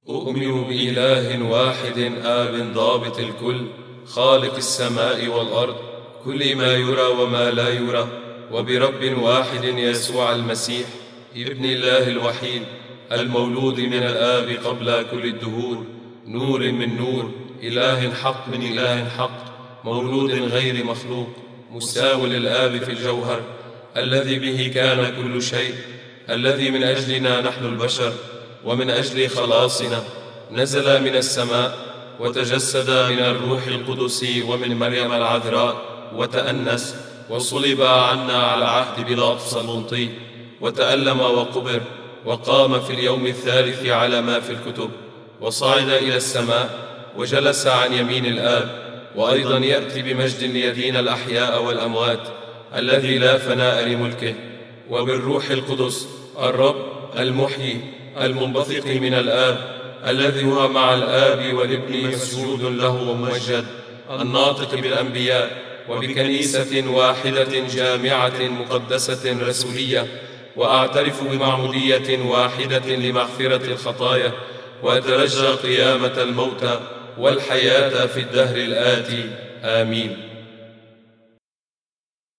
أؤمن بإله واحد آب ضابط الكل، خالق السماء والأرض، كل ما يرى وما لا يرى، وبرب واحد يسوع المسيح ابن الله الوحيد، المولود من الآب قبل كل الدهور، نور من نور، إله حق من إله حق، مولود غير مخلوق، مساو للآب في الجوهر، الذي به كان كل شيء، الذي من أجلنا نحن البشر ومن أجل خلاصنا نزل من السماء وتجسد من الروح القدس ومن مريم العذراء وتأنس وصلب عنا على عهد بيلاطس البنطي، وتألم وقبر وقام في اليوم الثالث على ما في الكتب، وصعد إلى السماء وجلس عن يمين الآب، وأيضا يأتي بمجد ليدين الأحياء والأموات، الذي لا فناء لملكه، وبالروح القدس الرب المحيي المنبثق من الآب، الذي هو مع الآب والابن مسجود له وممجد، الناطق بالأنبياء، وبكنيسة واحدة جامعة مقدسة رسولية، وأعترف بمعمودية واحدة لمغفرة الخطايا، وأترجى قيامة الموتى والحياة في الدهر الآتي. آمين.